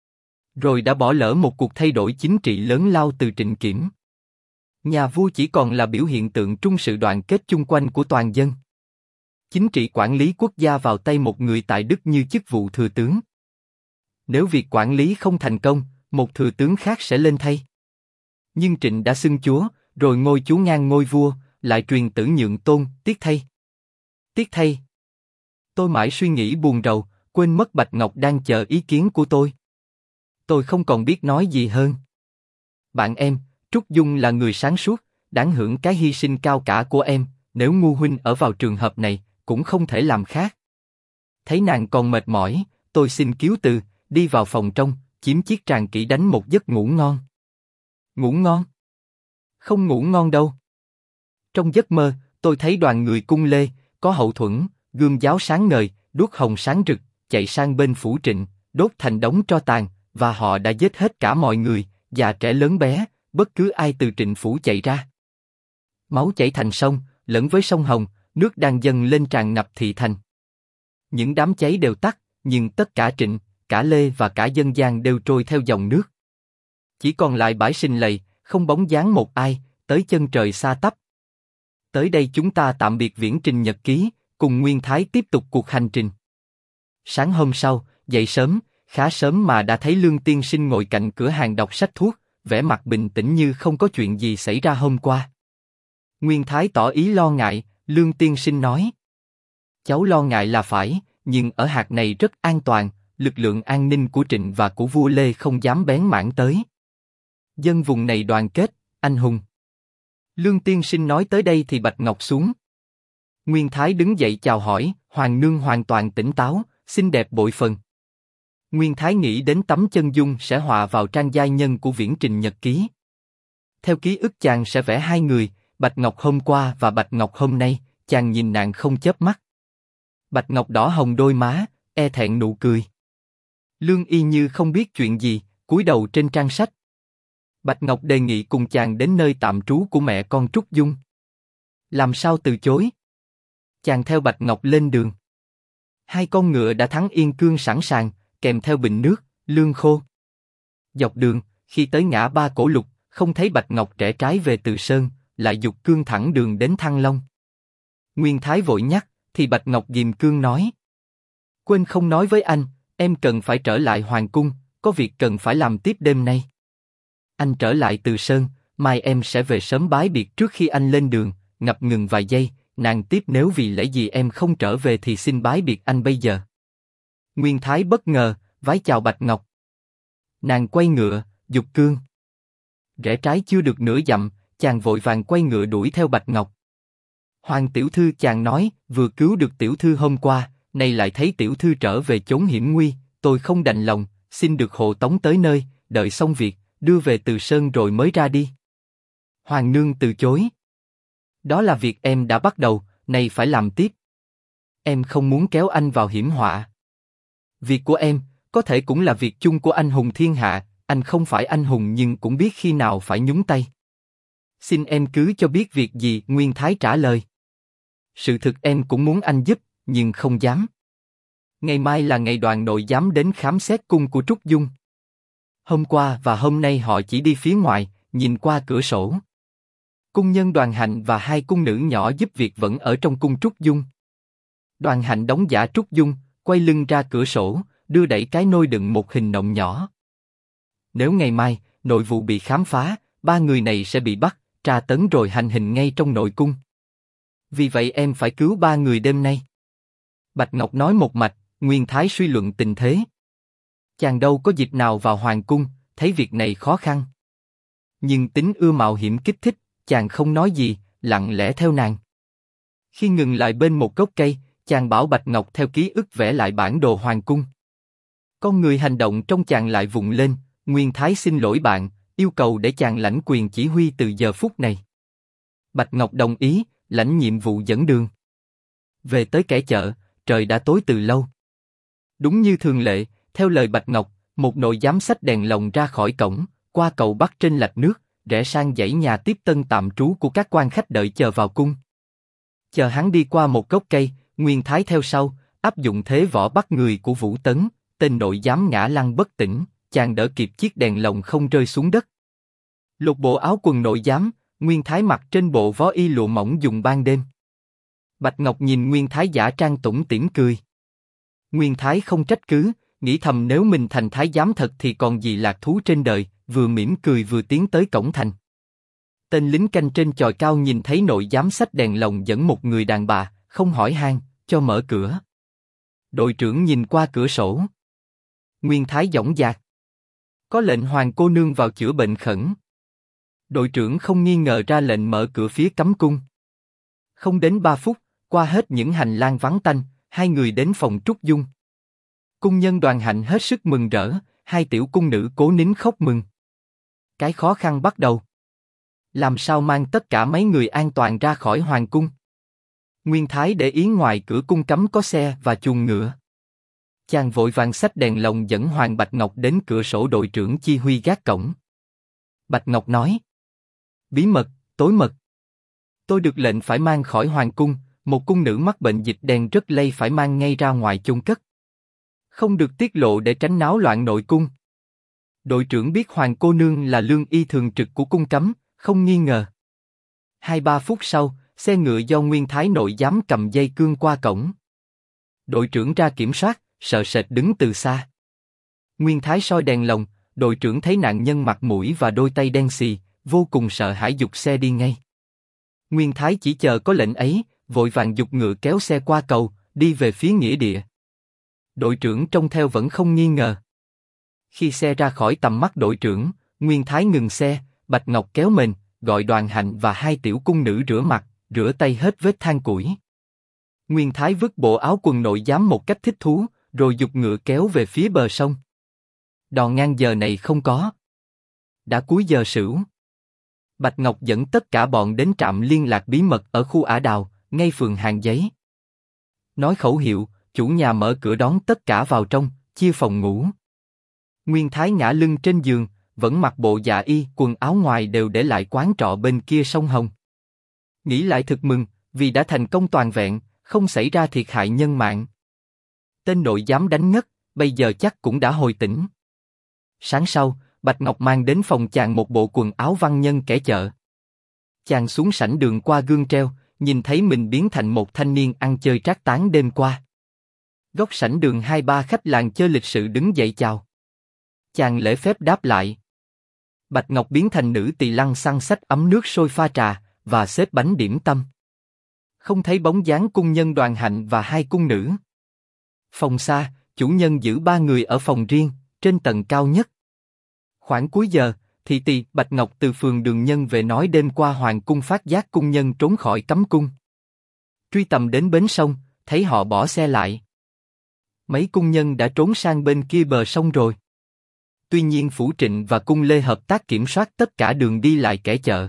Rồi đã bỏ lỡ một cuộc thay đổi chính trị lớn lao từ Trịnh Kiểm. Nhà vua chỉ còn là biểu hiện tượng trung sự đoàn kết chung quanh của toàn dân. Chính trị quản lý quốc gia vào tay một người tại Đức như chức vụ thừa tướng. Nếu việc quản lý không thành công, một thừa tướng khác sẽ lên thay. Nhưng Trịnh đã xưng chúa, rồi ngôi chúa ngang ngôi vua, lại truyền tử nhượng tôn, tiếc thay. Tiếc thay. Tôi mãi suy nghĩ buồn rầu, quên mất Bạch Ngọc đang chờ ý kiến của tôi. Tôi không còn biết nói gì hơn. Bạn em, Trúc Dung là người sáng suốt, đáng hưởng cái hy sinh cao cả của em, nếu Ngu huynh ở vào trường hợp này, cũng không thể làm khác. Thấy nàng còn mệt mỏi, tôi xin cứu từ, đi vào phòng trong, chiếm chiếc tràng kỹ đánh một giấc ngủ ngon. Ngủ ngon? Không ngủ ngon đâu. Trong giấc mơ, tôi thấy đoàn người cung lê, có Hậu Thuẫn, gươm giáo sáng ngời, đuốc hồng sáng rực, chạy sang bên phủ Trịnh, đốt thành đống tro tàn, và họ đã giết hết cả mọi người, già trẻ lớn bé, bất cứ ai từ Trịnh phủ chạy ra. Máu chảy thành sông, lẫn với sông Hồng, nước đang dâng lên tràn ngập thị thành. Những đám cháy đều tắt, nhưng tất cả Trịnh, cả Lê và cả dân gian đều trôi theo dòng nước. Chỉ còn lại bãi Sình Lầy, không bóng dáng một ai, tới chân trời xa tắp. Tới đây chúng ta tạm biệt viễn trình nhật ký, cùng Nguyên Thái tiếp tục cuộc hành trình. Sáng hôm sau, dậy sớm, khá sớm mà đã thấy Lương Tiên Sinh ngồi cạnh cửa hàng đọc sách thuốc, vẻ mặt bình tĩnh như không có chuyện gì xảy ra hôm qua. Nguyên Thái tỏ ý lo ngại, Lương Tiên Sinh nói: cháu lo ngại là phải, nhưng ở hạt này rất an toàn, lực lượng an ninh của Trịnh và của vua Lê không dám bén mảng tới. Dân vùng này đoàn kết, anh hùng. Lương Tiên Sinh nói tới đây thì Bạch Ngọc xuống. Nguyên Thái đứng dậy chào hỏi, Hoàng nương hoàn toàn tỉnh táo, xinh đẹp bội phần. Nguyên Thái nghĩ đến tấm chân dung sẽ hòa vào trang giai nhân của viễn trình nhật ký. Theo ký ức chàng sẽ vẽ hai người, Bạch Ngọc hôm qua và Bạch Ngọc hôm nay, chàng nhìn nàng không chớp mắt. Bạch Ngọc đỏ hồng đôi má, e thẹn nụ cười. Lương y như không biết chuyện gì, cúi đầu trên trang sách. Bạch Ngọc đề nghị cùng chàng đến nơi tạm trú của mẹ con Trúc Dung. Làm sao từ chối? Chàng theo Bạch Ngọc lên đường. Hai con ngựa đã thắng yên cương sẵn sàng, kèm theo bình nước, lương khô. Dọc đường, khi tới ngã ba Cổ Lục, không thấy Bạch Ngọc rẽ trái về Từ Sơn, lại dục cương thẳng đường đến Thăng Long. Nguyên Thái vội nhắc, thì Bạch Ngọc ghìm cương nói: quên không nói với anh, em cần phải trở lại hoàng cung, có việc cần phải làm tiếp đêm nay. Anh trở lại Từ Sơn, mai em sẽ về sớm bái biệt trước khi anh lên đường. Ngập ngừng vài giây, nàng tiếp: nếu vì lẽ gì em không trở về thì xin bái biệt anh bây giờ. Nguyên Thái bất ngờ, vái chào Bạch Ngọc. Nàng quay ngựa, dục cương. Rẽ trái chưa được nửa dặm, chàng vội vàng quay ngựa đuổi theo Bạch Ngọc. Hoàng tiểu thư, chàng nói, vừa cứu được tiểu thư hôm qua, nay lại thấy tiểu thư trở về chốn hiểm nguy, tôi không đành lòng, xin được hộ tống tới nơi, đợi xong việc, đưa về Từ Sơn rồi mới ra đi. Hoàng nương từ chối. Đó là việc em đã bắt đầu, nay phải làm tiếp. Em không muốn kéo anh vào hiểm họa. Việc của em, có thể cũng là việc chung của anh hùng thiên hạ, anh không phải anh hùng nhưng cũng biết khi nào phải nhúng tay. Xin em cứ cho biết việc gì, Nguyên Thái trả lời. Sự thực em cũng muốn anh giúp, nhưng không dám. Ngày mai là ngày đoàn nội giám đến khám xét cung của Trúc Dung. Hôm qua và hôm nay họ chỉ đi phía ngoài, nhìn qua cửa sổ. Cung nhân Đoàn Hạnh và hai cung nữ nhỏ giúp việc vẫn ở trong cung Trúc Dung. Đoàn Hạnh đóng giả Trúc Dung, quay lưng ra cửa sổ, đưa đẩy cái nôi đựng một hình nộm nhỏ. Nếu ngày mai, nội vụ bị khám phá, ba người này sẽ bị bắt, tra tấn rồi hành hình ngay trong nội cung. Vì vậy em phải cứu ba người đêm nay. Bạch Ngọc nói một mạch, Nguyên Thái suy luận tình thế. Chàng đâu có dịp nào vào hoàng cung, thấy việc này khó khăn. Nhưng tính ưa mạo hiểm kích thích, chàng không nói gì, lặng lẽ theo nàng. Khi ngừng lại bên một gốc cây, chàng bảo Bạch Ngọc theo ký ức vẽ lại bản đồ hoàng cung. Con người hành động trong chàng lại vùng lên, Nguyên Thái xin lỗi bạn, yêu cầu để chàng lãnh quyền chỉ huy từ giờ phút này. Bạch Ngọc đồng ý, lãnh nhiệm vụ dẫn đường. Về tới kẻ chợ, trời đã tối từ lâu. Đúng như thường lệ, theo lời Bạch Ngọc, một nội giám xách đèn lồng ra khỏi cổng, qua cầu bắc trên lạch nước, rẽ sang dãy nhà tiếp tân tạm trú của các quan khách đợi chờ vào cung. Chờ hắn đi qua một gốc cây, Nguyên Thái theo sau, áp dụng thế võ bắt người của Vũ Tấn, tên nội giám ngã lăn bất tỉnh, chàng đỡ kịp chiếc đèn lồng không rơi xuống đất. Lột bộ áo quần nội giám, Nguyên Thái mặc trên bộ vó y lụa mỏng dùng ban đêm. Bạch Ngọc nhìn Nguyên Thái giả trang tủm tỉm cười. Nguyên Thái không trách cứ, nghĩ thầm nếu mình thành thái giám thật thì còn gì lạc thú trên đời, vừa mỉm cười vừa tiến tới cổng thành. Tên lính canh trên chòi cao nhìn thấy nội giám xách đèn lồng dẫn một người đàn bà, không hỏi han, cho mở cửa. Đội trưởng nhìn qua cửa sổ. Nguyên Thái dõng dạc. Có lệnh hoàng cô nương vào chữa bệnh khẩn. Đội trưởng không nghi ngờ ra lệnh mở cửa phía cấm cung. Không đến 3 phút, qua hết những hành lang vắng tanh, hai người đến phòng Trúc Dung. Cung nhân Đoàn Hạnh hết sức mừng rỡ, hai tiểu cung nữ cố nín khóc mừng. Cái khó khăn bắt đầu. Làm sao mang tất cả mấy người an toàn ra khỏi hoàng cung? Nguyên Thái để ý ngoài cửa cung cấm có xe và chuồng ngựa. Chàng vội vàng xách đèn lồng dẫn Hoàng Bạch Ngọc đến cửa sổ đội trưởng chi huy gác cổng. Bạch Ngọc nói: bí mật, tối mật. Tôi được lệnh phải mang khỏi hoàng cung, một cung nữ mắc bệnh dịch đen rất lây phải mang ngay ra ngoài chôn cất. Không được tiết lộ để tránh náo loạn nội cung. Đội trưởng biết hoàng cô nương là lương y thường trực của cung cấm, không nghi ngờ. 2-3 phút sau, xe ngựa do Nguyên Thái nội giám cầm dây cương qua cổng. Đội trưởng ra kiểm soát, sợ sệt đứng từ xa. Nguyên Thái soi đèn lồng, đội trưởng thấy nạn nhân mặt mũi và đôi tay đen xì, vô cùng sợ hãi giục xe đi ngay. Nguyên Thái chỉ chờ có lệnh ấy, vội vàng giục ngựa kéo xe qua cầu, đi về phía nghĩa địa. Đội trưởng trông theo vẫn không nghi ngờ. Khi xe ra khỏi tầm mắt đội trưởng, Nguyên Thái ngừng xe, Bạch Ngọc kéo mình, gọi Đoàn Hạnh và hai tiểu cung nữ rửa mặt, rửa tay hết vết than củi. Nguyên Thái vứt bộ áo quần nội giám một cách thích thú, rồi giục ngựa kéo về phía bờ sông. Đò ngang giờ này không có. Đã cuối giờ sửu. Bạch Ngọc dẫn tất cả bọn đến trạm liên lạc bí mật ở khu Ả Đào, ngay phường Hàng Giấy. Nói khẩu hiệu, chủ nhà mở cửa đón tất cả vào trong, chia phòng ngủ. Nguyên Thái ngã lưng trên giường, vẫn mặc bộ dạ y, quần áo ngoài đều để lại quán trọ bên kia sông Hồng. Nghĩ lại thực mừng, vì đã thành công toàn vẹn, không xảy ra thiệt hại nhân mạng. Tên nội giám đánh ngất, bây giờ chắc cũng đã hồi tỉnh. Sáng sau, Bạch Ngọc mang đến phòng chàng một bộ quần áo văn nhân kẻ chợ. Chàng xuống sảnh đường qua gương treo, nhìn thấy mình biến thành một thanh niên ăn chơi trác tán đêm qua. Góc sảnh đường 2-3 khách làng chơi lịch sự đứng dậy chào. Chàng lễ phép đáp lại. Bạch Ngọc biến thành nữ tỳ lăng xăng xách ấm nước sôi pha trà và xếp bánh điểm tâm. Không thấy bóng dáng cung nhân Đoàn Hạnh và hai cung nữ. Phòng xa, chủ nhân giữ 3 người ở phòng riêng, trên tầng cao nhất. Khoảng cuối giờ, thị tỳ Bạch Ngọc từ phường Đường Nhân về nói đêm qua hoàng cung phát giác cung nhân trốn khỏi cấm cung. Truy tầm đến bến sông, thấy họ bỏ xe lại. Mấy cung nhân đã trốn sang bên kia bờ sông rồi. Tuy nhiên Phủ Trịnh và Cung Lê hợp tác kiểm soát tất cả đường đi lại kẻ chợ.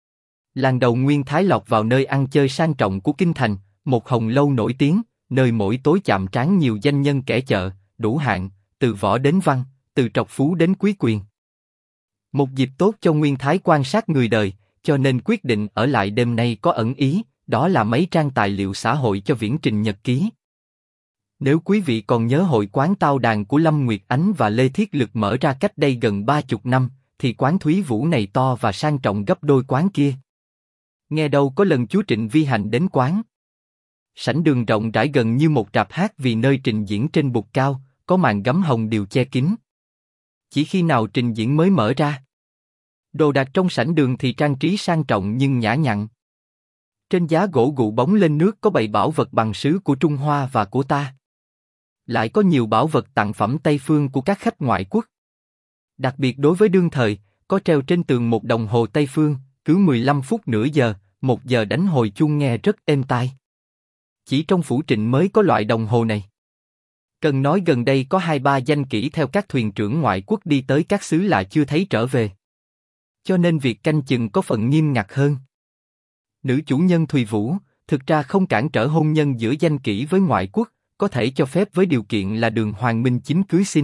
Làng đầu Nguyên Thái lọt vào nơi ăn chơi sang trọng của kinh thành, một hồng lâu nổi tiếng, nơi mỗi tối chạm trán nhiều danh nhân kẻ chợ, đủ hạng, từ võ đến văn, từ trọc phú đến quý quyền. Một dịp tốt cho Nguyên Thái quan sát người đời, cho nên quyết định ở lại đêm nay có ẩn ý, đó là mấy trang tài liệu xã hội cho viễn trình nhật ký. Nếu quý vị còn nhớ hội quán tao đàn của Lâm Nguyệt Ánh và Lê Thiết Lực mở ra cách đây gần 30 năm, thì quán Thúy Vũ này to và sang trọng gấp đôi quán kia. Nghe đâu có lần chúa Trịnh Vi Hành đến quán. Sảnh đường rộng rãi gần như một rạp hát vì nơi trình diễn trên bục cao, có màn gấm hồng đều che kín. Chỉ khi nào trình diễn mới mở ra. Đồ đạc trong sảnh đường thì trang trí sang trọng nhưng nhã nhặn. Trên giá gỗ gụ bóng lên nước có bày bảo vật bằng sứ của Trung Hoa và của ta. Lại có nhiều bảo vật tặng phẩm Tây phương của các khách ngoại quốc. Đặc biệt đối với đương thời, có treo trên tường một đồng hồ Tây phương, cứ 15 phút nửa giờ, 1 giờ đánh hồi chuông nghe rất êm tai. Chỉ trong Phủ Trịnh mới có loại đồng hồ này. Cần nói gần đây có 2-3 danh kỹ theo các thuyền trưởng ngoại quốc đi tới các xứ là chưa thấy trở về. Cho nên việc canh chừng có phần nghiêm ngặt hơn. Nữ chủ nhân Thùy Vũ, thực ra không cản trở hôn nhân giữa danh kỹ với ngoại quốc, có thể cho phép với điều kiện là Đường Hoàng Minh Chính cưới xin.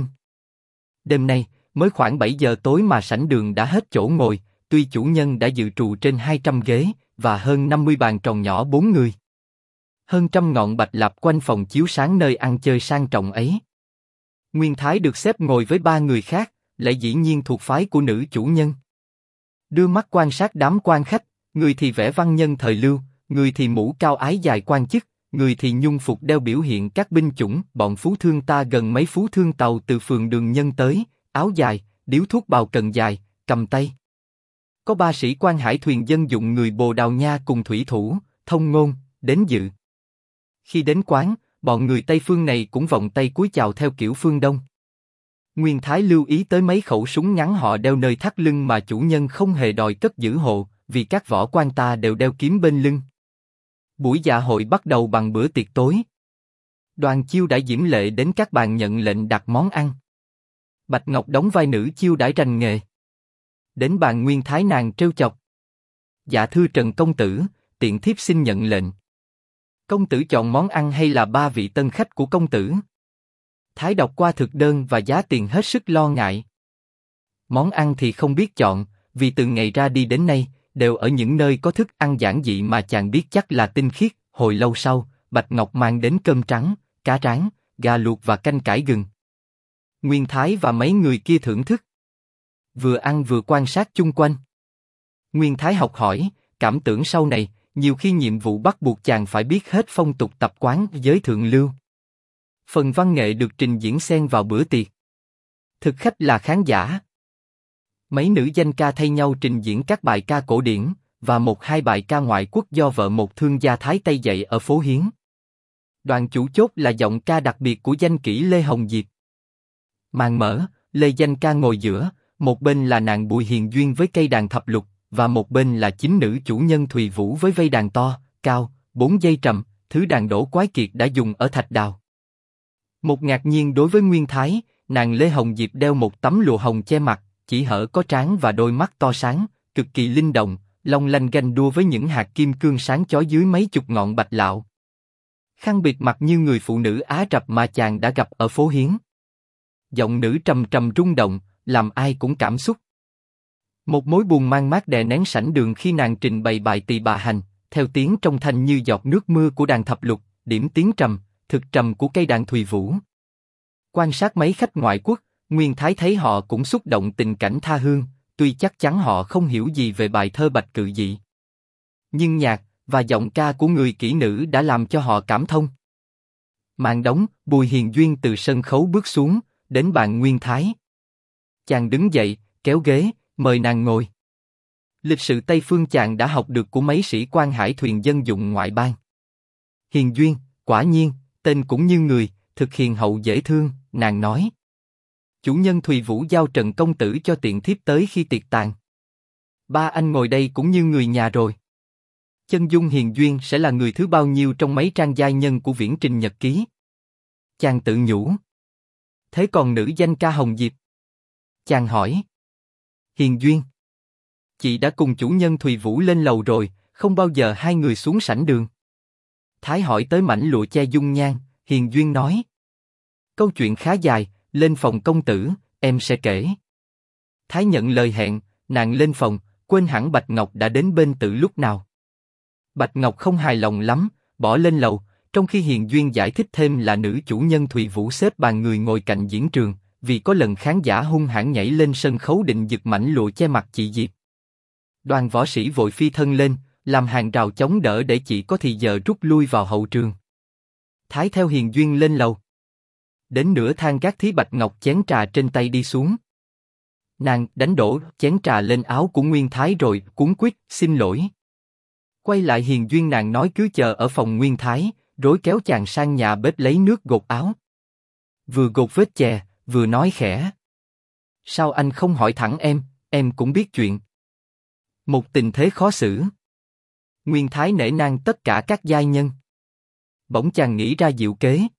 Đêm nay, mới khoảng 7 giờ tối mà sảnh đường đã hết chỗ ngồi, tuy chủ nhân đã dự trù trên 200 ghế, và hơn 50 bàn tròn nhỏ 4 người. Hơn 100 ngọn bạch lạp quanh phòng chiếu sáng nơi ăn chơi sang trọng ấy. Nguyên Thái được xếp ngồi với 3 người khác, lại dĩ nhiên thuộc phái của nữ chủ nhân. Đưa mắt quan sát đám quan khách, người thì vẽ văn nhân thời Lưu, người thì mũ cao ái dài quan chức, người thì nhung phục đeo biểu hiện các binh chủng. Bọn phú thương ta gần mấy phú thương Tàu từ phường Đường Nhân tới, áo dài, điếu thuốc bào cần dài, cầm tay. Có 3 sĩ quan hải thuyền dân dụng người Bồ Đào Nha cùng thủy thủ, thông ngôn, đến dự. Khi đến quán, bọn người Tây phương này cũng vòng tay cúi chào theo kiểu phương Đông. Nguyên Thái lưu ý tới mấy khẩu súng ngắn họ đeo nơi thắt lưng mà chủ nhân không hề đòi cất giữ hộ, vì các võ quan ta đều đeo kiếm bên lưng. Buổi dạ hội bắt đầu bằng bữa tiệc tối. Đoàn chiêu đãi diễm lệ đến các bàn nhận lệnh đặt món ăn. Bạch Ngọc đóng vai nữ chiêu đãi rành nghề. Đến bàn Nguyên Thái nàng trêu chọc. Dạ thưa Trần công tử, tiện thiếp xin nhận lệnh. Công tử chọn món ăn hay là 3 vị tân khách của công tử? Thái đọc qua thực đơn và giá tiền hết sức lo ngại. Món ăn thì không biết chọn, vì từ ngày ra đi đến nay, đều ở những nơi có thức ăn giản dị mà chàng biết chắc là tinh khiết. Hồi lâu sau, Bạch Ngọc mang đến cơm trắng, cá rán, gà luộc và canh cải gừng. Nguyên Thái và mấy người kia thưởng thức. Vừa ăn vừa quan sát chung quanh. Nguyên Thái học hỏi, cảm tưởng sau này, nhiều khi nhiệm vụ bắt buộc chàng phải biết hết phong tục tập quán giới thượng lưu. Phần văn nghệ được trình diễn xen vào bữa tiệc. Thực khách là khán giả. Mấy nữ danh ca thay nhau trình diễn các bài ca cổ điển, và 1-2 bài ca ngoại quốc do vợ một thương gia Thái Tây dạy ở phố Hiến. Đoàn chủ chốt là giọng ca đặc biệt của danh kỹ Lê Hồng Diệp. Màn mở, Lê danh ca ngồi giữa, một bên là nàng Bùi Hiền Duyên với cây đàn thập lục, và một bên là chính nữ chủ nhân Thùy Vũ với vây đàn to, cao, 4 dây trầm, thứ đàn đổ quái kiệt đã dùng ở Thạch Đào. Một ngạc nhiên đối với Nguyên Thái, nàng Lê Hồng Diệp đeo một tấm lụa hồng che mặt, chỉ hở có trán và đôi mắt to sáng, cực kỳ linh động, long lanh ganh đua với những hạt kim cương sáng chói dưới mấy chục ngọn bạch lạo. Khăn bịt mặt như người phụ nữ Á Rập mà chàng đã gặp ở phố Hiến. Giọng nữ trầm trầm rung động, làm ai cũng cảm xúc. Một mối buồn mang mát đè nén sảnh đường khi nàng trình bày bài tỳ bà hành, theo tiếng trong thanh như giọt nước mưa của đàn thập lục, điểm tiếng trầm, thực trầm của cây đàn Thùy Vũ. Quan sát mấy khách ngoại quốc, Nguyên Thái thấy họ cũng xúc động tình cảnh tha hương, tuy chắc chắn họ không hiểu gì về bài thơ Bạch Cự Dị. Nhưng nhạc và giọng ca của người kỹ nữ đã làm cho họ cảm thông. Màn đóng, Bùi Hiền Duyên từ sân khấu bước xuống, đến bàn Nguyên Thái. Chàng đứng dậy, kéo ghế, mời nàng ngồi. Lịch sự Tây phương chàng đã học được của mấy sĩ quan hải thuyền dân dụng ngoại bang. Hiền Duyên, quả nhiên, tên cũng như người, thực hiền hậu dễ thương, nàng nói. Chủ nhân Thùy Vũ giao Trần công tử cho tiện thiếp tới khi tiệc tàn. 3 anh ngồi đây cũng như người nhà rồi. Chân dung Hiền Duyên sẽ là người thứ bao nhiêu trong mấy trang giai nhân của viễn trình nhật ký? Chàng tự nhủ. Thế còn nữ danh ca Hồng Diệp? Chàng hỏi. Hiền Duyên. Chị đã cùng chủ nhân Thùy Vũ lên lầu rồi, không bao giờ hai người xuống sảnh đường. Thái hỏi tới mảnh lụa che dung nhan, Hiền Duyên nói. Câu chuyện khá dài, lên phòng công tử, em sẽ kể. Thái nhận lời hẹn, nàng lên phòng, quên hẳn Bạch Ngọc đã đến bên từ lúc nào. Bạch Ngọc không hài lòng lắm, bỏ lên lầu, trong khi Hiền Duyên giải thích thêm là nữ chủ nhân Thùy Vũ xếp bàn người ngồi cạnh diễn trường, vì có lần khán giả hung hãn nhảy lên sân khấu định giật mảnh lụa che mặt chị Diệp. Đoàn võ sĩ vội phi thân lên, làm hàng rào chống đỡ để chị có thì giờ rút lui vào hậu trường. Thái theo Hiền Duyên lên lầu. Đến nửa thang gác thí Bạch Ngọc chén trà trên tay đi xuống. Nàng đánh đổ chén trà lên áo của Nguyên Thái rồi cuống quýt xin lỗi. Quay lại Hiền Duyên nàng nói cứ chờ ở phòng Nguyên Thái, rối kéo chàng sang nhà bếp lấy nước gột áo. Vừa gột vết chè, vừa nói khẽ. Sao anh không hỏi thẳng em cũng biết chuyện. Một tình thế khó xử. Nguyên Thái nể nang tất cả các giai nhân. Bỗng chàng nghĩ ra diệu kế.